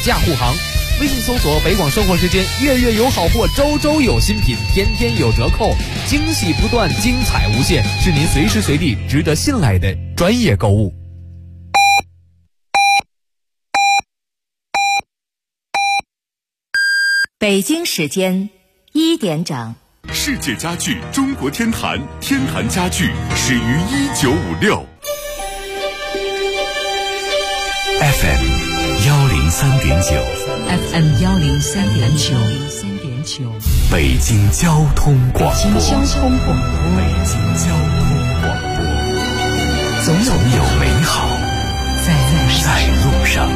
价护航。微信搜索北广生活时间，月月有好货，周周有新品，天天有折扣，惊喜不断，精彩无限，是您随时随地值得信赖的专业购物。 北京时间1点整。 世界家具中国天坛，天坛家具始于1956。FM 103.9 FM 103.9， 北京交通广播。 北京交通广播，总有美好在路上。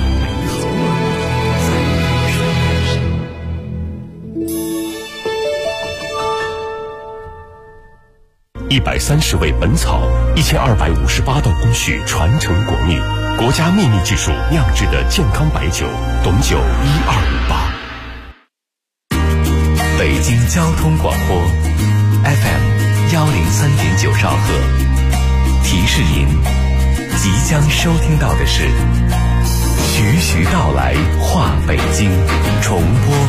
130味本草，1258道工序传承国秘，国家秘密技术酿制的健康白酒，董酒1258。 北京交通广播 FM 103.9兆赫，提示您即将收听到的是徐徐道来话北京重播。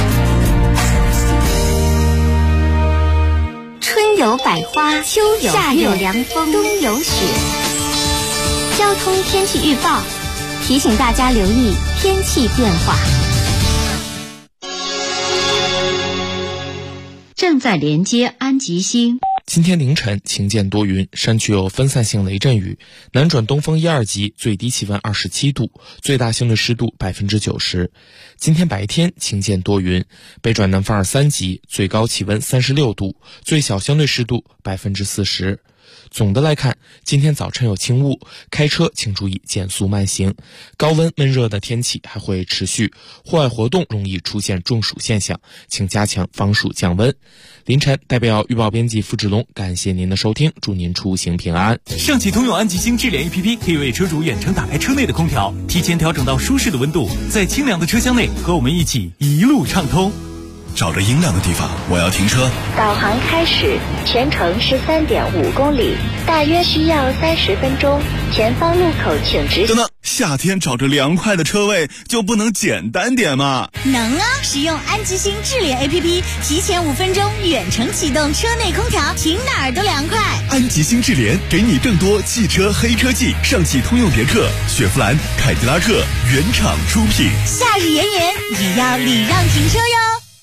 春有百花，秋有夏有凉风，冬有雪。交通天气预报提醒大家留意天气变化。 正在连接安吉星。 今天凌晨晴间多云，山区有分散性雷阵雨，南转东风1、2级，最低气温27度，最大相对湿度90%。今天白天晴间多云，北转南风2、3级，最高气温36度，最小相对湿度40%。总的来看，今天早晨有轻雾，开车请注意减速慢行。高温闷热的天气还会持续，户外活动容易出现中暑现象，请加强防暑降温。凌晨代表预报编辑付志龙，感谢您的收听，祝您出行平安。 上汽通用安吉星智联 APP 可以为车主远程打开车内的空调，提前调整到舒适的温度，在清凉的车厢内和我们一起一路畅通。 找着阴凉的地方，我要停车。 导航开始，全程13.5公里，大约需要30分钟。前方路口请直行。 等等，夏天找着凉快的车位就不能简单点吗？ 能啊！使用安吉星智联 APP， 提前5分钟远程启动车内空调，停哪儿都凉快。 安吉星智联给你更多汽车黑科技，上汽通用别克、雪佛兰、凯迪拉克原厂出品。 夏日炎炎，也要礼让停车哟。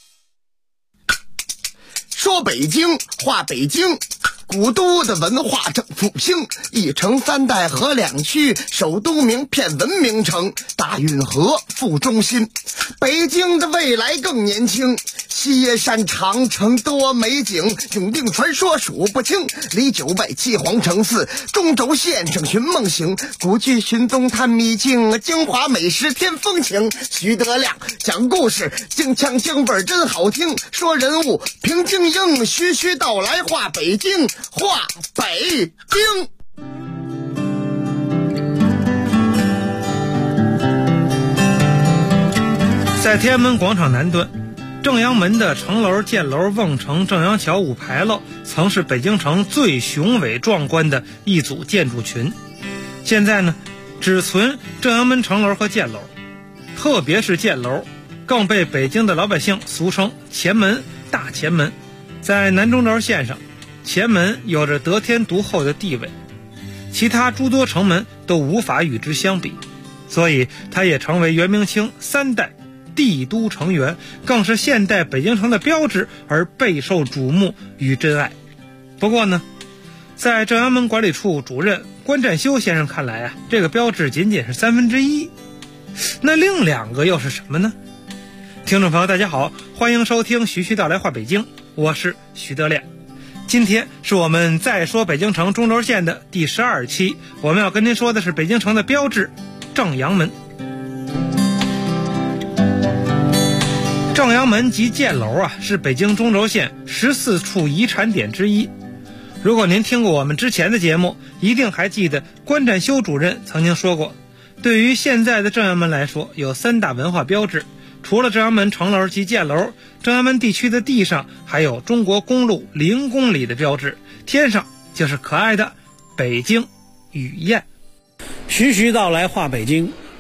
说北京话北京，古都的文化正复兴，一城三代河两区，首都名片文明城，大运河副中心。北京的未来更年轻，西耶山长城多美景，永定传说数不清。离九外七皇城寺，中轴线上寻梦行，古剧寻踪探秘境，京华美食添风情。徐德亮讲故事，京腔京味真好听，说人物评京英，徐徐道来话北京，话北京。 在天安门广场南端，正阳门的城楼、箭楼、瓮城、正阳桥、五牌楼曾是北京城最雄伟壮观的一组建筑群。现在呢，只存正阳门城楼和箭楼，特别是箭楼，更被北京的老百姓俗称前门、大前门。在南中轴线上，前门有着得天独厚的地位，其他诸多城门都无法与之相比，所以它也成为元明清3代帝都城垣，更是现代北京城的标志，而备受瞩目与珍爱。不过呢，在正阳门管理处主任关占修先生看来啊，这个标志仅仅是1/3，那另2个又是什么呢？听众朋友大家好，欢迎收听徐徐道来话北京，我是徐德亮。今天是我们再说北京城中轴线的第12期，我们要跟您说的是北京城的标志正阳门。正阳门及箭楼啊，是北京中轴线14处遗产点之一。如果您听过我们之前的节目，一定还记得关占修主任曾经说过，对于现在的正阳门来说，有3大文化标志。除了正阳门城楼及箭楼，正阳门地区的地上还有中国公路0公里的标志，天上就是可爱的北京雨燕。 徐徐道来话北京，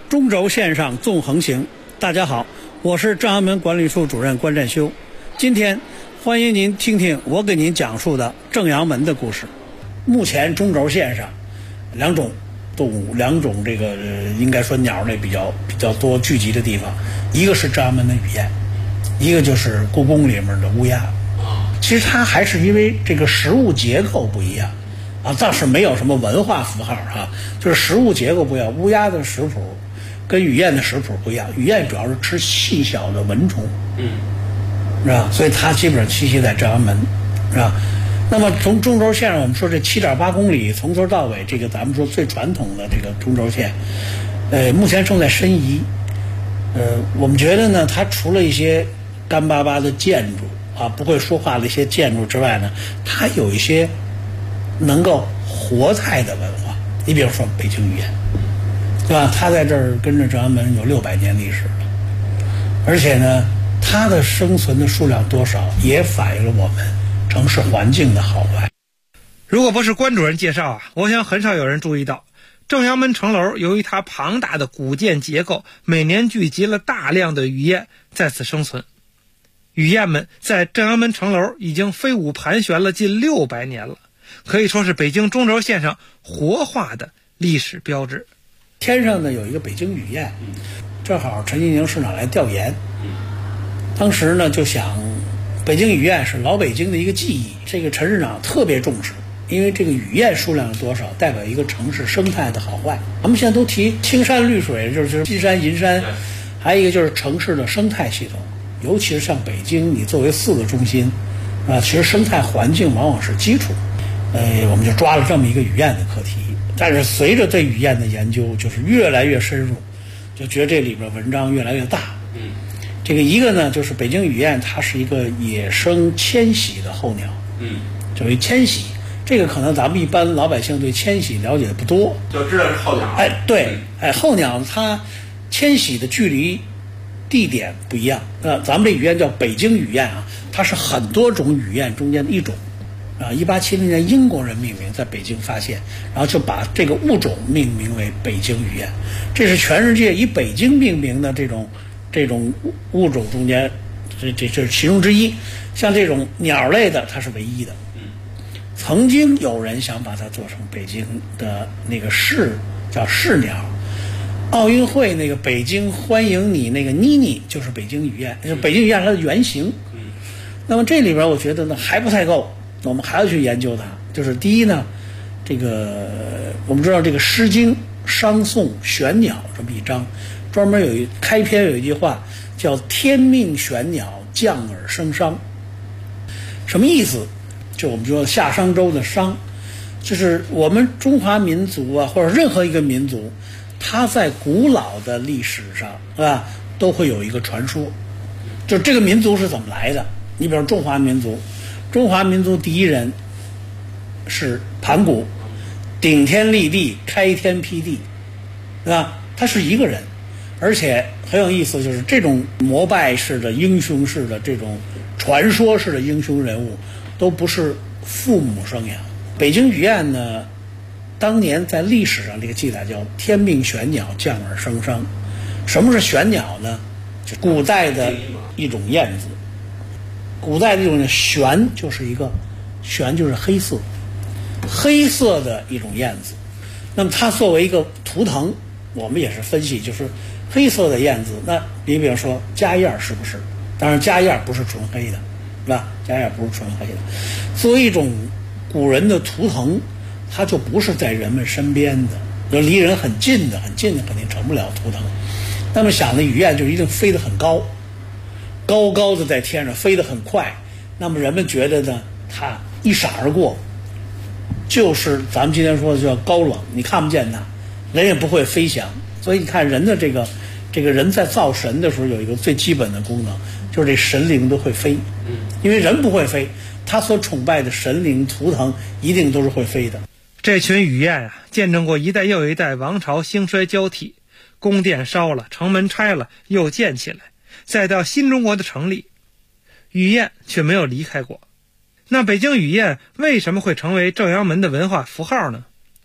中轴线上纵横行。大家好，我是正阳门管理处主任关占修。今天欢迎您听听我给您讲述的正阳门的故事。目前中轴线上两种动物，两种应该说鸟类比较多聚集的地方，一个是正阳门的雨燕，一个就是故宫里面的乌鸦。其实它还是因为这个食物结构不一样啊，倒是没有什么文化符号啊，就是食物结构不一样。乌鸦的食谱跟雨燕的食谱不一样，雨燕主要是吃细小的蚊虫，是吧？所以它基本上栖息在正阳门，是吧？那么从中轴线上，我们说这7.8公里从头到尾，这个咱们说最传统的这个中轴线，目前正在申遗。我们觉得呢，它除了一些干巴巴的建筑啊，不会说话的一些建筑之外呢，它有一些能够活态的文化。你比如说北京雨燕，对吧？它在这儿跟着正阳门有600年历史了，而且呢，它的生存的数量多少也反映了我们城市环境的好坏。 如果不是关主任介绍啊，我想很少有人注意到，正阳门城楼由于它庞大的古建结构，每年聚集了大量的雨燕在此生存。雨燕们在正阳门城楼已经飞舞盘旋了近600年了，可以说是北京中轴线上活化的历史标志。 天上呢有一个北京雨燕，正好陈吉宁市长来调研，当时呢就想北京雨燕是老北京的一个记忆，这个陈市长特别重视，因为这个雨燕数量多少代表一个城市生态的好坏。咱们现在都提青山绿水，就是金山银山，还有一个就是城市的生态系统，尤其是像北京，你作为4个中心啊，其实生态环境往往是基础。我们就抓了这么一个雨燕的课题，但是随着对雨燕的研究就是越来越深入，就觉得这里边文章越来越大。这个一个呢，就是北京雨燕它是一个野生迁徙的候鸟，作为迁徙，这个可能咱们一般老百姓对迁徙了解的不多， 就知道是候鸟。 对，候鸟它迁徙的距离、地点不一样。咱们这雨燕叫北京雨燕啊，它是很多种雨燕中间的一种。1870年英国人命名，在北京发现，然后就把这个物种命名为北京雨燕。这是全世界以北京命名的这种物种中间，这是其中之一。像这种鸟类的，它是唯一的。曾经有人想把它做成北京的那个叫市鸟。奥运会那个北京欢迎你那个妮妮就是北京雨燕，就是北京雨燕它的原型。那么这里边我觉得呢还不太够。我们还要去研究它，就是第一呢，这个我们知道这个《诗经》商颂玄鸟这么一章，专门开篇有一句话叫“天命玄鸟，降而生商”，什么意思？就我们说夏商周的商，就是我们中华民族啊，或者任何一个民族，它在古老的历史上啊都会有一个传说，就这个民族是怎么来的。你比如中华民族。中华民族第一人是盘古，顶天立地，开天辟地，对吧？他是一个人，而且很有意思，就是这种膜拜式的、英雄式的、这种传说式的英雄人物，都不是父母生养。北京雨燕呢，当年在历史上这个记载叫“天命玄鸟，降而生商”。什么是玄鸟呢？就古代的一种燕子。古代这种玄就是黑色的一种燕子。那么它作为一个图腾，我们也是分析，就是黑色的燕子。那你比如说家燕是不是？当然家燕不是纯黑的，是吧？家燕不是纯黑的。作为一种古人的图腾，它就不是在人们身边的，就离人很近的肯定成不了图腾。那么想的雨燕就一定飞得很高。高高的在天上飞得很快，那么人们觉得呢，它一闪而过，就是咱们今天说的叫高冷，你看不见它，人也不会飞翔。所以你看人的这个人在造神的时候有一个最基本的功能，就是这神灵都会飞，因为人不会飞，他所崇拜的神灵图腾一定都是会飞的。 这群雨燕啊，见证过一代又一代王朝兴衰交替，宫殿烧了，城门拆了，又建起来。再到新中国的成立，雨燕却没有离开过。那北京雨燕为什么会成为正阳门的文化符号呢？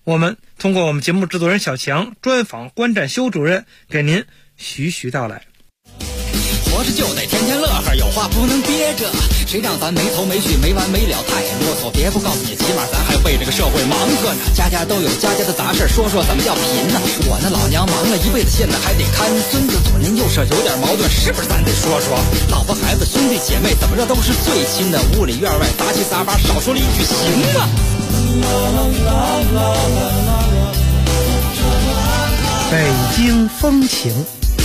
我们通过我们节目制作人小强专访关占修主任，给您徐徐道来。 活着就得天天乐呵，有话不能憋着，谁让咱没头没绪没完没了，太啰嗦。别不告诉你，起码咱还为这个社会忙活呢。家家都有家家的杂事，说说怎么叫贫呢？我那老娘忙了一辈子，现在还得看孙子，左邻右舍有点矛盾，是不是咱得说说？老婆孩子兄弟姐妹怎么着都是最亲的，屋里院外杂七杂八，少说了一句行吗？ 北京风情。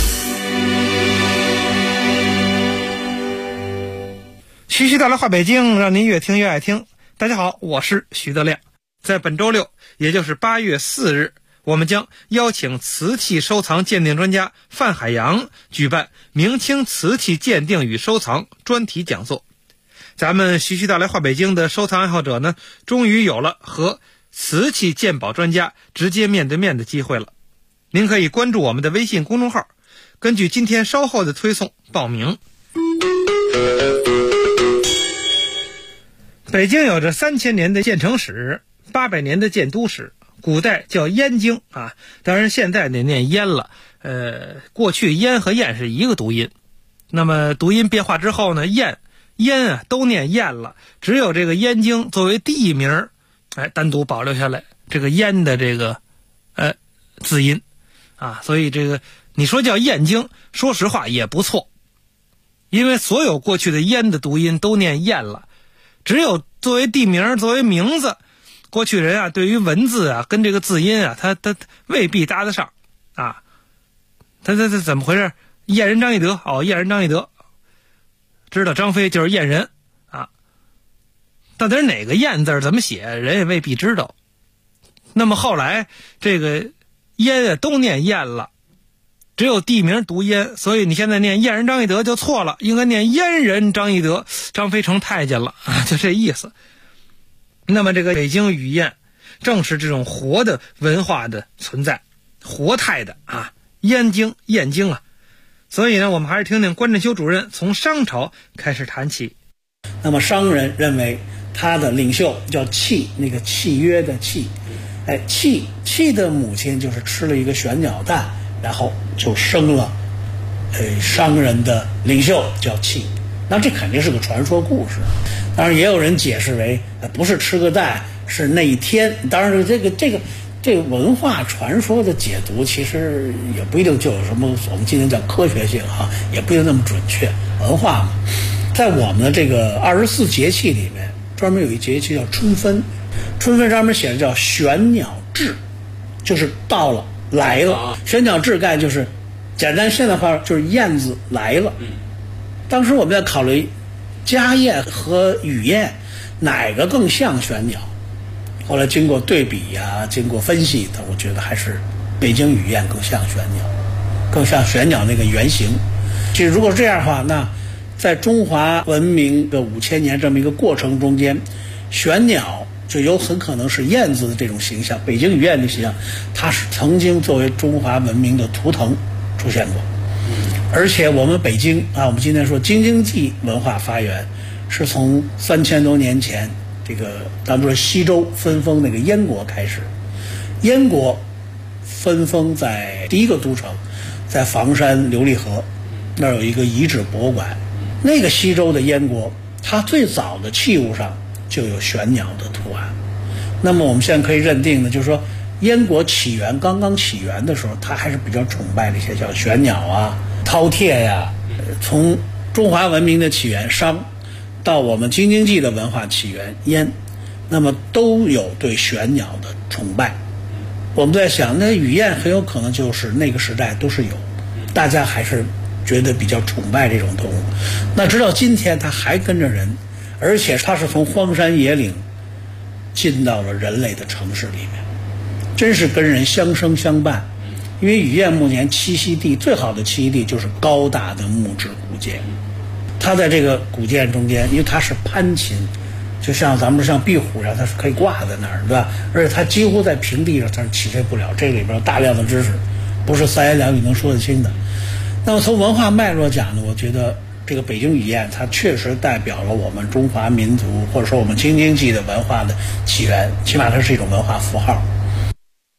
徐徐道来话北京，让您越听越爱听。大家好，我是徐德亮。在本周六，也就是8月4日，我们将邀请瓷器收藏鉴定专家范海洋举办明清瓷器鉴定与收藏专题讲座。咱们徐徐道来话北京的收藏爱好者呢，终于有了和瓷器鉴宝专家直接面对面的机会了。您可以关注我们的微信公众号，根据今天稍后的推送报名。北京有着3000年的建城史，800年的建都史，古代叫燕京啊，当然现在得念燕了。过去燕和燕是一个读音，那么读音变化之后呢，燕啊都念燕了，只有这个燕京作为地名，单独保留下来这个燕的这个字音啊，所以这个你说叫燕京，说实话也不错，因为所有过去的燕的读音都念燕了。只有作为地名，作为名字，过去人啊对于文字啊跟这个字音啊他未必搭得上啊。他怎么回事？燕人张翼德，燕人张翼德，知道张飞就是燕人啊，到底哪个燕字怎么写，人也未必知道。那么后来这个燕啊都念燕了，只有地名读燕，所以你现在念燕人张翼德就错了，应该念燕人张翼德，张飞成太监了啊，就这意思。那么这个北京语燕正是这种活的文化的存在，活态的啊，燕京啊。所以呢，我们还是听听关占修主任从商朝开始谈起。 那么商人认为他的领袖叫契，那个契约的契，契的母亲就是吃了一个玄鸟蛋，然后就生了商人的领袖叫契。那这肯定是个传说故事，当然也有人解释为不是吃个蛋，是那一天。当然这个文化传说的解读其实也不一定就有什么我们今天叫科学性哈，也不一定那么准确。文化嘛，在我们的这个24节气里面，专门有一节气叫春分，春分上面写的叫玄鸟至，就是到了来了。玄鸟至概就是简单现代化，就是燕子来了。当时我们在考虑家燕和雨燕哪个更像玄鸟，后来经过对比啊，经过分析的，我觉得还是北京雨燕更像玄鸟，更像玄鸟那个原型。其实如果这样的话，那在中华文明的5000年这么一个过程中间，玄鸟就有很可能是燕子的这种形象，北京雨燕的形象，它是曾经作为中华文明的图腾出现过。而且我们北京啊，我们今天说京津冀文化发源是从3000多年前这个咱们说西周分封那个燕国开始。燕国分封在第一个都城，在房山琉璃河那儿有一个遗址博物馆。那个西周的燕国，它最早的器物上就有玄鸟的图案。那么我们现在可以认定的就是说，燕国刚刚起源的时候，它还是比较崇拜这些叫玄鸟啊、饕餮呀。从中华文明的起源商，到我们京津冀的文化起源燕，那么都有对玄鸟的崇拜。我们在想，那雨燕很有可能就是那个时代都是有，大家还是觉得比较崇拜这种动物。那直到今天，它还跟着人，而且它是从荒山野岭进到了人类的城市里面，真是跟人相生相伴。因为雨燕目前栖息地最好的栖息地就是高大的木质古建，它在这个古建中间，因为它是攀禽，就像咱们像壁虎上，它是可以挂在那儿，对吧？而且它几乎在平地上它是起飞不了，这里边有大量的知识，不是3言2语能说得清的。那么从文化脉络讲呢，我觉得这个北京雨燕它确实代表了我们中华民族或者说我们京津冀的文化的起源，起码它是一种文化符号。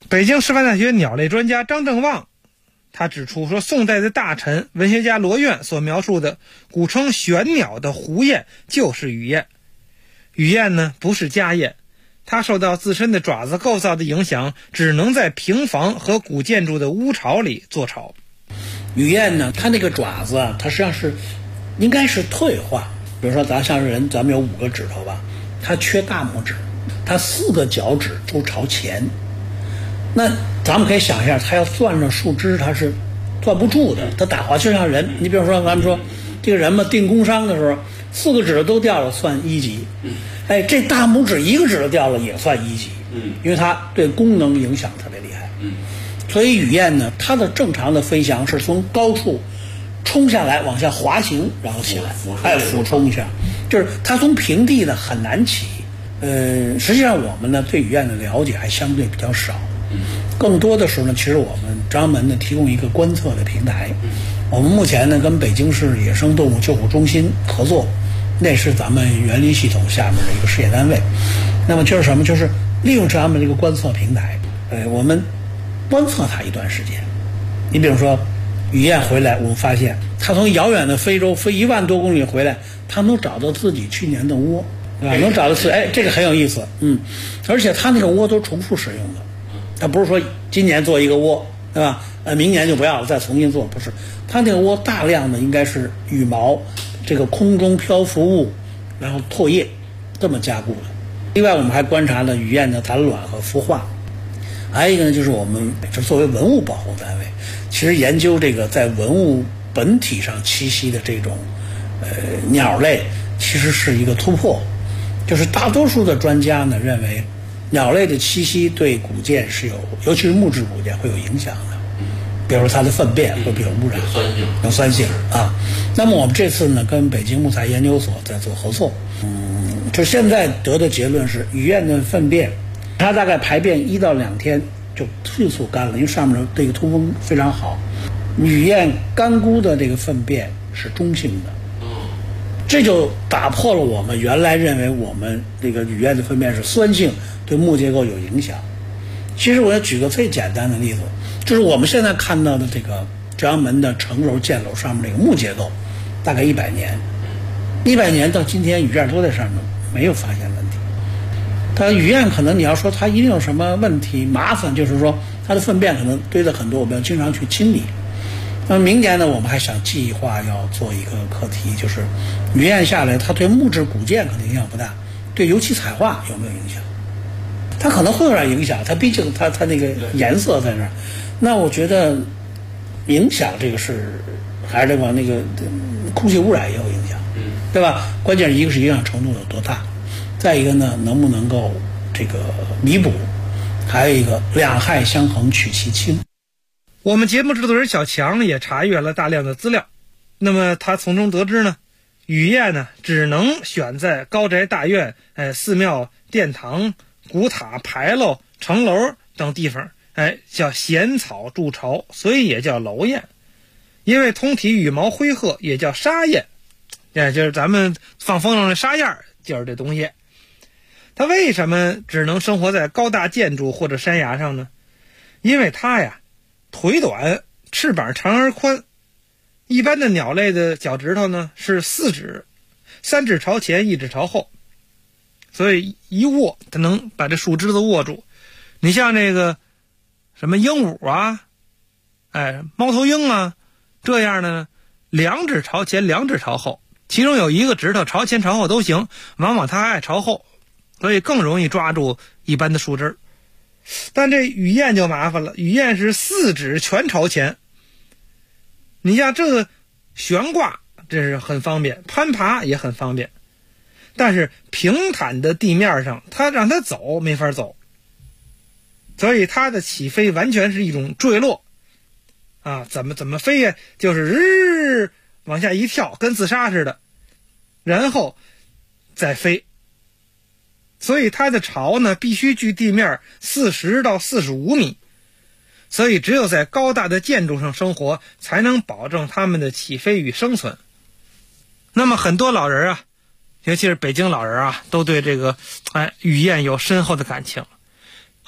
北京师范大学鸟类专家张正旺他指出说，宋代的大臣文学家罗苑所描述的古称玄鸟的狐雁就是羽雁。羽雁呢不是家燕，它受到自身的爪子构造的影响，只能在平房和古建筑的屋巢里做巢。 羽雁呢，它那个爪子啊，它实际上是应该是退化。比如说像人，咱们有5个指头吧，它缺大拇指，它4个脚趾都朝前。那咱们可以想一下，它要攥着树枝，它是攥不住的，它打滑就像人。你比如说咱们说这个人嘛，定工伤的时候，4个指头都掉了算1级。哎，这大拇指1个指头掉了也算1级。因为它对功能影响特别厉害。所以羽雁呢，它的正常的飞翔是从高处冲下来，往下滑行，然后起来，俯冲一下，就是它从平地呢很难起。实际上我们呢对羽雁的了解还相对比较少。更多的时候呢，其实我们专门呢提供一个观测的平台。我们目前呢跟北京市野生动物救护中心合作，那是咱们园林系统下面的一个事业单位。那么就是什么？就是利用咱们这个观测平台，我们观测它一段时间。你比如说羽雁回来，我们发现它从遥远的非洲飞1万多公里回来，它能找到自己去年的窝，对吧？能找到自己，这个很有意思。而且它那个窝都重复使用的，它不是说今年做一个窝，对吧？明年就不要了，再重新做，不是。它那个窝大量的应该是羽毛，这个空中漂浮物，然后唾液这么加固的。另外，我们还观察了羽雁的产卵和孵化。还有一个呢，就是我们作为文物保护单位，其实研究这个在文物本体上栖息的这种鸟类，其实是一个突破。就是大多数的专家呢认为，鸟类的栖息对古建是尤其是木质古建会有影响的。比如它的粪便会不会有污染，有酸性啊。那么我们这次呢跟北京木材研究所在做合作，就现在得的结论是，羽雁的粪便它大概排便1到2天就迅速干了，因为上面这个通风非常好。羽雁干枯的这个粪便是中性的，这就打破了我们原来认为我们这个羽雁的粪便是酸性，对木结构有影响。其实我要举个最简单的例子，就是我们现在看到的这个朝阳门的城楼箭楼上面这个木结构，大概100年到今天羽雁都在上面，没有发现问题。它羽雁可能你要说它一定有什么问题麻烦，就是说它的粪便可能堆了很多，我们要经常去清理。那么明年呢，我们还想计划要做一个课题，就是羽雁下来它对木质古建可能影响不大，对油漆彩画有没有影响？它可能会有点影响，它毕竟它那个颜色在那儿。那我觉得影响这个是还是往那个空气污染也有影响，对吧？关键是一个是影响程度有多大，再一个呢能不能够这个弥补，还有一个两害相衡取其轻。 我们节目制作人小强也查阅了大量的资料，那么他从中得知呢，羽雁呢只能选在高宅大院、寺庙、殿堂、古塔、牌楼、城楼等地方，叫闲草筑巢，所以也叫楼雁。因为通体羽毛灰褐，也叫沙雁，就是咱们放风筝的沙燕，就是这东西。它为什么只能生活在高大建筑或者山崖上呢？因为它呀腿短，翅膀长而宽。一般的鸟类的脚趾头呢是4指，3指朝前，1指朝后，所以一握它能把这树枝子握住。你像这个什么鹦鹉啊，猫头鹰啊，这样的呢2指朝前，2指朝后，其中有一个指头朝前朝后都行，往往它爱朝后，所以更容易抓住一般的树枝。但这羽雁就麻烦了，羽雁是4指全朝前。你像这个悬挂这是很方便，攀爬也很方便，但是平坦的地面上它让它走没法走，所以它的起飞完全是一种坠落啊！怎么飞呀？就是往下一跳，跟自杀似的，然后再飞。所以它的巢呢必须距地面40到45米，所以只有在高大的建筑上生活，才能保证它们的起飞与生存。那么很多老人啊，尤其是北京老人啊，都对这个羽雁有深厚的感情。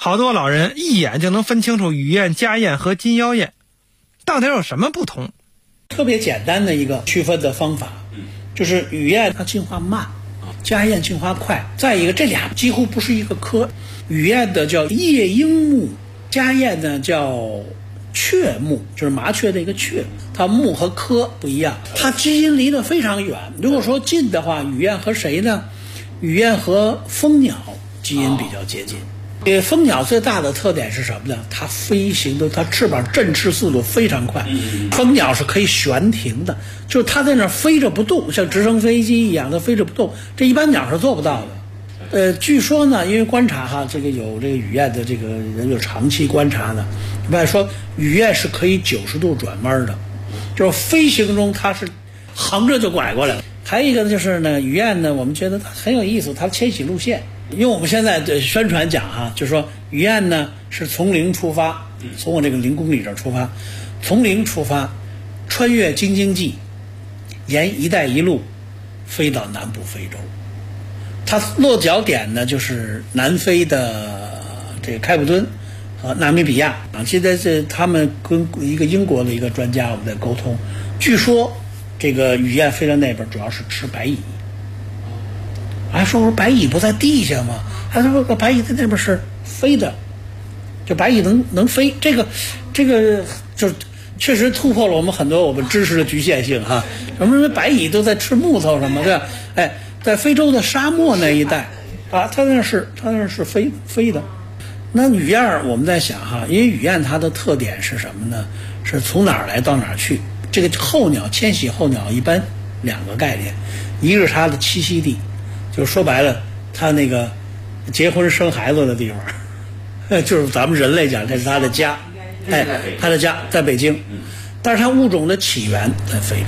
好多老人一眼就能分清楚雨燕、家燕和金腰燕到底有什么不同。 特别简单的一个区分的方法，就是雨燕它进化慢，家燕进化快。再一个，这俩几乎不是一个科，雨燕的叫夜莺目，家燕呢叫雀目，就是麻雀的一个雀，它目和科不一样，它基因离得非常远。如果说近的话，雨燕和谁呢？雨燕和蜂鸟基因比较接近。蜂鸟最大的特点是什么呢？它飞行的，它翅膀振翅速度非常快。蜂鸟是可以悬停的，就是它在那儿飞着不动，像直升飞机一样的飞着不动，这一般鸟是做不到的。据说呢，因为观察哈，这个有这个雨燕的这个人有长期观察的，一般说雨燕是可以90度转弯的，就是飞行中它是横着就拐过来了。还有一个就是呢，雨燕呢，我们觉得它很有意思，它的迁徙路线。因为我们现在的宣传讲哈，就是说雨燕呢是从零出发，从我这个0公里这儿出发，从零出发，穿越京津冀，沿一带一路飞到南部非洲。它落脚点呢就是南非的这个开普敦和纳米比亚啊。现在是他们跟一个英国的一个专家我们在沟通，据说这个雨燕飞到那边主要是吃白蚁。还说白蚁不在地下吗？还说白蚁在那边是飞的，就白蚁能飞，这个就确实突破了我们很多我们知识的局限性哈。我们认为白蚁都在吃木头什么的，在非洲的沙漠那一带啊，它那是飞的。那雨燕我们在想哈，因为雨燕它的特点是什么呢？是从哪儿来到哪儿去。这个候鸟迁徙候鸟一般2个概念，一个是它的栖息地。就说白了，他那个结婚生孩子的地方，就是咱们人类讲，这是他的家，他的家在北京，但是他物种的起源在非洲。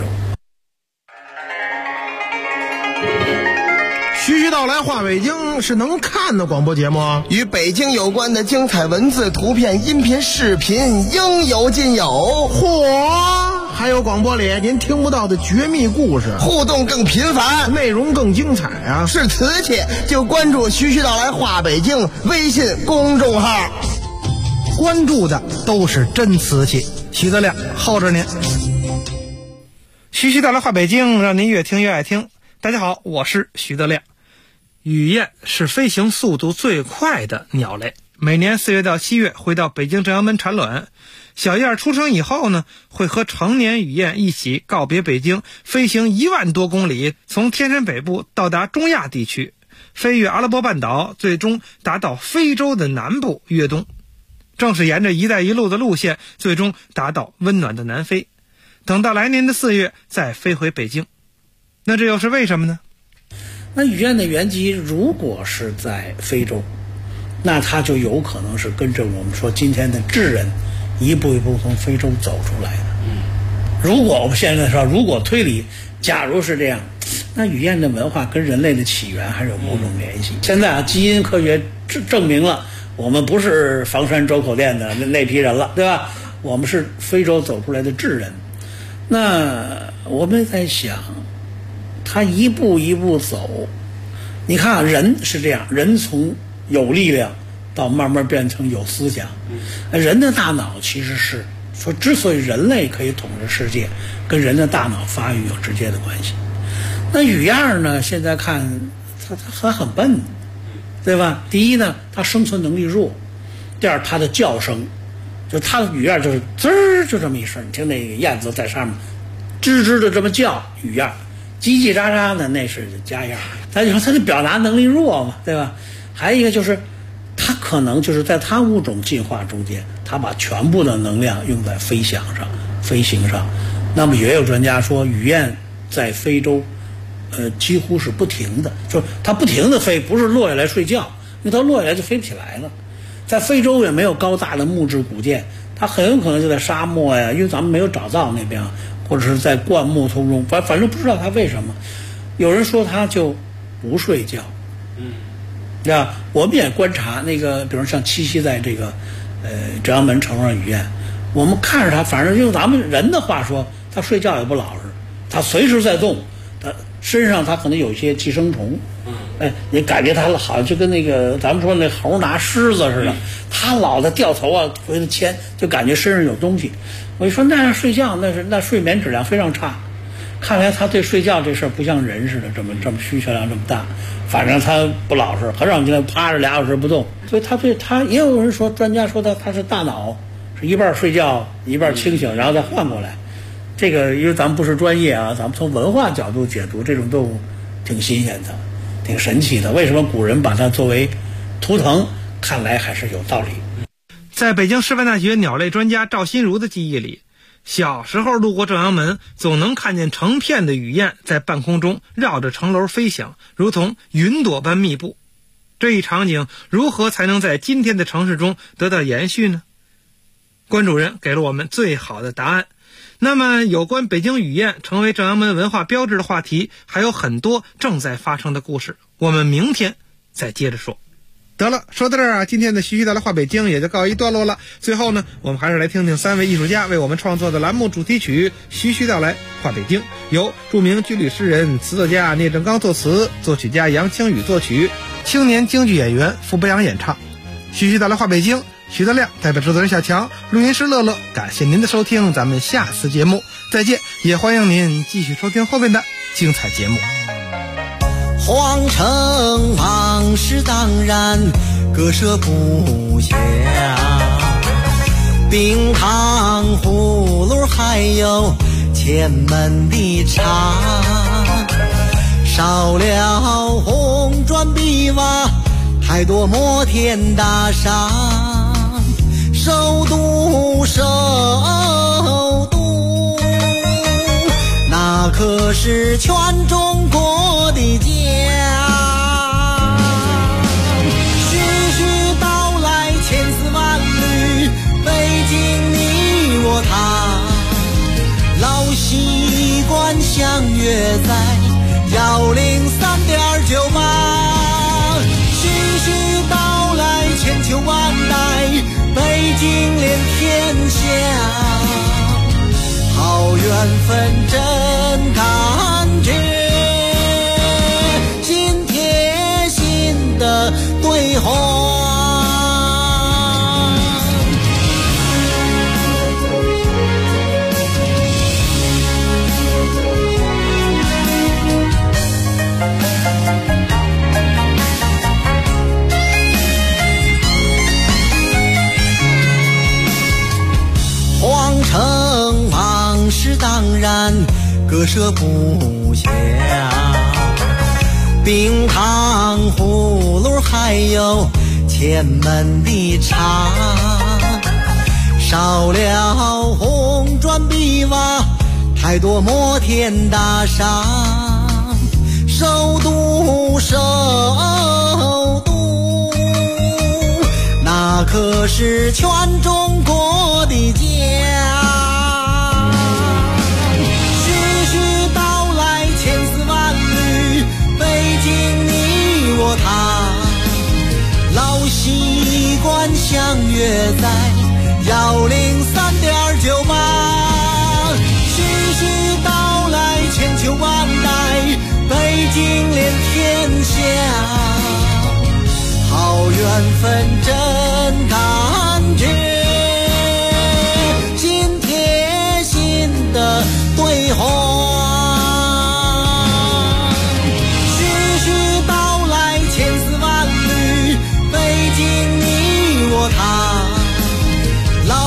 徐徐道来话北京是能看的广播节目， 与北京有关的精彩文字、图片、音频、视频应有尽有。 嚯！还有广播里您听不到的绝密故事， 互动更频繁， 内容更精彩啊！ 是瓷器就关注徐徐道来话北京微信公众号， 关注的都是真瓷器。徐德亮候着您。 徐徐道来话北京，让您越听越爱听。大家好，我是徐德亮。雨燕是飞行速度最快的鸟类，每年4月到7月会到北京正阳门产卵。小燕出生以后呢，会和成年雨燕一起告别北京，飞行1万多公里，从天山北部到达中亚地区，飞越阿拉伯半岛，最终达到非洲的南部越冬。正是沿着一带一路的路线，最终达到温暖的南非，等到来年的4月再飞回北京。那这又是为什么呢？ 那雨燕的原籍如果是在非洲，那它就有可能是跟着我们说今天的智人一步一步从非洲走出来的。如果我们现在说，如果推理，假如是这样，那雨燕的文化跟人类的起源还是有某种联系。现在基因科学证明了，我们不是房山周口店的那批人了，对吧？我们是非洲走出来的智人。那我们在想，他一步一步走，你看人是这样，人从有力量到慢慢变成有思想。人的大脑其实是说，之所以人类可以统治世界，跟人的大脑发育有直接的关系。那雨燕呢，现在看它很笨，对吧？第一呢，它生存能力弱；第二，它的叫声，就它的雨燕就是滋儿就这么一声，你听那个燕子在上面吱吱的这么叫，雨燕。叽叽喳喳的那是家燕，咱就说它的表达能力弱嘛，对吧？还有一个就是，它可能就是在它物种进化中间，它把全部的能量用在飞行上。那么也有专家说，雨燕在非洲，几乎是不停的，就是它不停的飞，不是落下来睡觉，因为它落下来就飞不起来了。在非洲也没有高大的木质古建，它很有可能就在沙漠呀，因为咱们没有找到那边。或者是在灌木丛中，反正不知道他为什么。有人说他就不睡觉，对吧？我们也观察那个，比如像栖息在这个正阳门城上雨燕，我们看着他，反正用咱们人的话说，他睡觉也不老实，他随时在动，他身上他可能有一些寄生虫， 你感觉他好像就跟那个咱们说那猴拿狮子似的，他老在掉头啊，回头牵，就感觉身上有东西。我一说那样睡觉，那睡眠质量非常差。看来他对睡觉这事儿不像人似的，这么需求量这么大。反正他不老实，很少见他趴着2小时不动。所以他也有人说，专家说他是大脑是一半睡觉一半清醒，然后再换过来。这个因为咱们不是专业啊，咱们从文化角度解读这种动物挺新鲜的，挺神奇的。为什么古人把它作为图腾？看来还是有道理。 在北京师范大学鸟类专家赵新如的记忆里，小时候路过正阳门，总能看见成片的雨燕在半空中绕着城楼飞翔，如同云朵般密布。这一场景如何才能在今天的城市中得到延续呢？关主任给了我们最好的答案。那么有关北京雨燕成为正阳门文化标志的话题还有很多正在发生的故事，我们明天再接着说。 得了，说到这儿啊，今天的徐徐道来话北京也就告一段落了。最后呢，我们还是来听听3位艺术家为我们创作的栏目主题曲《徐徐道来话北京》，由著名军旅诗人、词作家聂政刚作词，作曲家杨清宇作曲，青年京剧演员傅博阳演唱。徐徐道来话北京，徐德亮代表制作人小强，录音师乐乐，感谢您的收听，咱们下次节目再见，也欢迎您继续收听后面的精彩节目。 皇城往事当然割舍不下，冰糖葫芦还有前门的茶，少了红砖碧瓦，太多摩天大厦，首都那可是全中国的家。徐徐道来千丝万缕，北京你我他，老习惯相约在103.98。徐徐道来千秋万代，北京连天下。好缘分真感觉，心贴心的对话。皇城往事当然割舍不下，冰糖葫芦还有前门的茶，少了红砖碧瓦，太多摩天大厦，首都那可是全中国的家。徐徐道来千丝万缕，北京你我他，老习惯相约在103.98。徐徐道来千秋万代，北京连天下。好缘分真